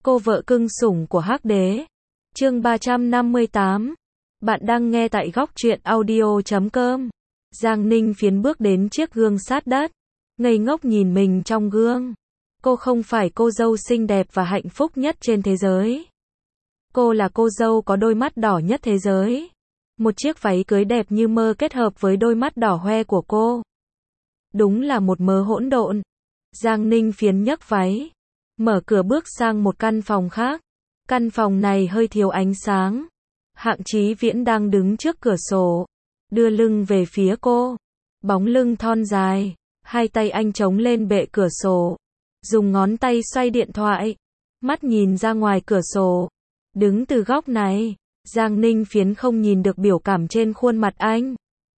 Cô vợ cưng sủng của Hắc Đế. Chương 358. Bạn đang nghe tại góc truyện audio.com. Giang Ninh Phiến bước đến chiếc gương sát đất, ngây ngốc nhìn mình trong gương. Cô không phải cô dâu xinh đẹp và hạnh phúc nhất trên thế giới. Cô là cô dâu có đôi mắt đỏ nhất thế giới. Một chiếc váy cưới đẹp như mơ kết hợp với đôi mắt đỏ hoe của cô. Đúng là một mớ hỗn độn. Giang Ninh Phiến nhấc váy, mở cửa bước sang một căn phòng khác. Căn phòng này hơi thiếu ánh sáng. Hạng Chí Viễn đang đứng trước cửa sổ, đưa lưng về phía cô. Bóng lưng thon dài, hai tay anh chống lên bệ cửa sổ, dùng ngón tay xoay điện thoại, mắt nhìn ra ngoài cửa sổ. Đứng từ góc này, Giang Ninh Phiến không nhìn được biểu cảm trên khuôn mặt anh,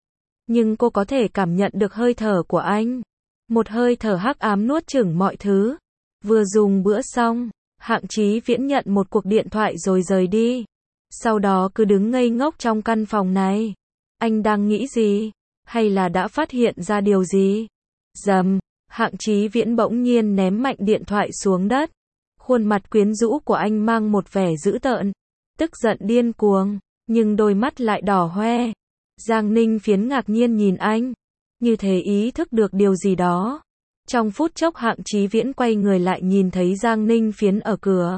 nhưng cô có thể cảm nhận được hơi thở của anh. Một hơi thở hắc ám nuốt chửng mọi thứ. Vừa dùng bữa xong, Hạng Chí Viễn nhận một cuộc điện thoại rồi rời đi. Sau đó cứ đứng ngây ngốc trong căn phòng này. Anh đang nghĩ gì? Hay là đã phát hiện ra điều gì? Rầm, Hạng Chí Viễn bỗng nhiên ném mạnh điện thoại xuống đất. Khuôn mặt quyến rũ của anh mang một vẻ dữ tợn, tức giận điên cuồng, nhưng đôi mắt lại đỏ hoe. Giang Ninh Phiến ngạc nhiên nhìn anh, như thể ý thức được điều gì đó. Trong phút chốc Hạng Chí Viễn quay người lại nhìn thấy Giang Ninh Phiến ở cửa.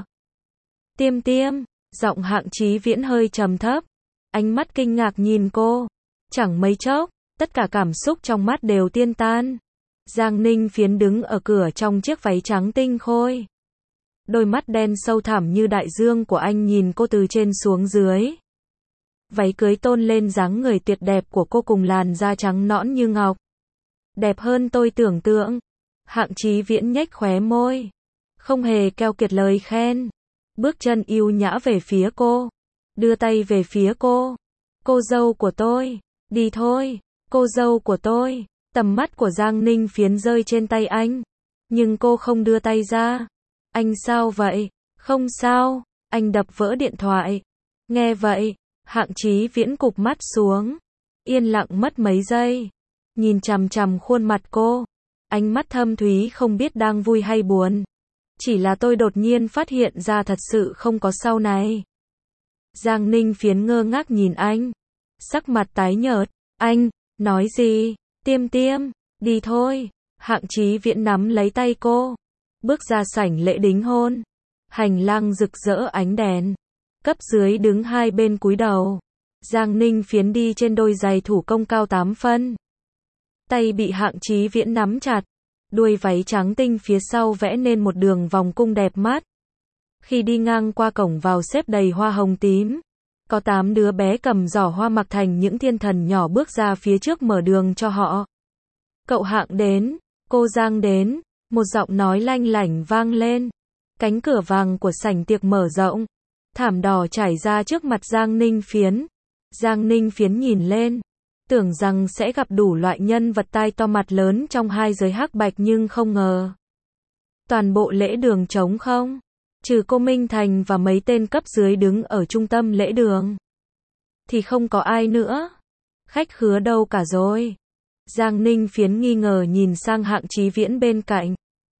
Tiêm tiêm, giọng Hạng Chí Viễn hơi trầm thấp, ánh mắt kinh ngạc nhìn cô. Chẳng mấy chốc, tất cả cảm xúc trong mắt đều tiêu tan. Giang Ninh Phiến đứng ở cửa trong chiếc váy trắng tinh khôi. Đôi mắt đen sâu thẳm như đại dương của anh nhìn cô từ trên xuống dưới. Váy cưới tôn lên dáng người tuyệt đẹp của cô cùng làn da trắng nõn như ngọc. Đẹp hơn tôi tưởng tượng. Hạng Chí Viễn nhếch khóe môi, không hề keo kiệt lời khen. Bước chân yêu nhã về phía cô, đưa tay về phía cô. Cô dâu của tôi, đi thôi, cô dâu của tôi. Tầm mắt của Giang Ninh Phiến rơi trên tay anh, nhưng cô không đưa tay ra. Anh sao vậy? Không sao, anh đập vỡ điện thoại. Nghe vậy, Hạng Chí Viễn cụp mắt xuống, yên lặng mất mấy giây, nhìn chằm chằm khuôn mặt cô. Ánh mắt thâm thúy không biết đang vui hay buồn. Chỉ là tôi đột nhiên phát hiện ra thật sự không có sau này. Giang Ninh Phiến ngơ ngác nhìn anh, sắc mặt tái nhợt. Anh, nói gì? Tiêm tiêm, đi thôi. Hạng Chí Viễn nắm lấy tay cô, bước ra sảnh lễ đính hôn. Hành lang rực rỡ ánh đèn, cấp dưới đứng hai bên cúi đầu. Giang Ninh Phiến đi trên đôi giày thủ công cao 8 phân. Tay bị Hạng Chí Viễn nắm chặt, đuôi váy trắng tinh phía sau vẽ nên một đường vòng cung đẹp mắt. Khi đi ngang qua cổng vào xếp đầy hoa hồng tím, có 8 đứa bé cầm giỏ hoa mặc thành những thiên thần nhỏ bước ra phía trước mở đường cho họ. Cậu Hạng đến, cô Giang đến, một giọng nói lanh lảnh vang lên. Cánh cửa vàng của sảnh tiệc mở rộng, thảm đỏ trải ra trước mặt Giang Ninh Phiến. Giang Ninh Phiến nhìn lên, tưởng rằng sẽ gặp đủ loại nhân vật tai to mặt lớn trong hai giới hắc bạch nhưng không ngờ. Toàn bộ lễ đường trống không, trừ cô Minh Thành và mấy tên cấp dưới đứng ở trung tâm lễ đường, thì không có ai nữa. Khách khứa đâu cả rồi? Giang Ninh Phiến nghi ngờ nhìn sang Hạng Chí Viễn bên cạnh.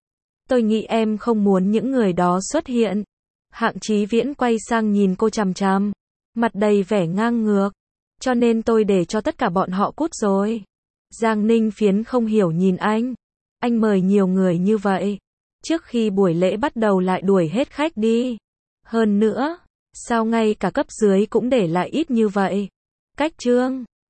Tôi nghĩ em không muốn những người đó xuất hiện. Hạng Chí Viễn quay sang nhìn cô chằm chằm, mặt đầy vẻ ngang ngược. Cho nên tôi để cho tất cả bọn họ cút rồi. Giang Ninh Phiến không hiểu nhìn anh. Anh mời nhiều người như vậy, trước khi buổi lễ bắt đầu lại đuổi hết khách đi. Hơn nữa, sao ngay cả cấp dưới cũng để lại ít như vậy? Cách trương.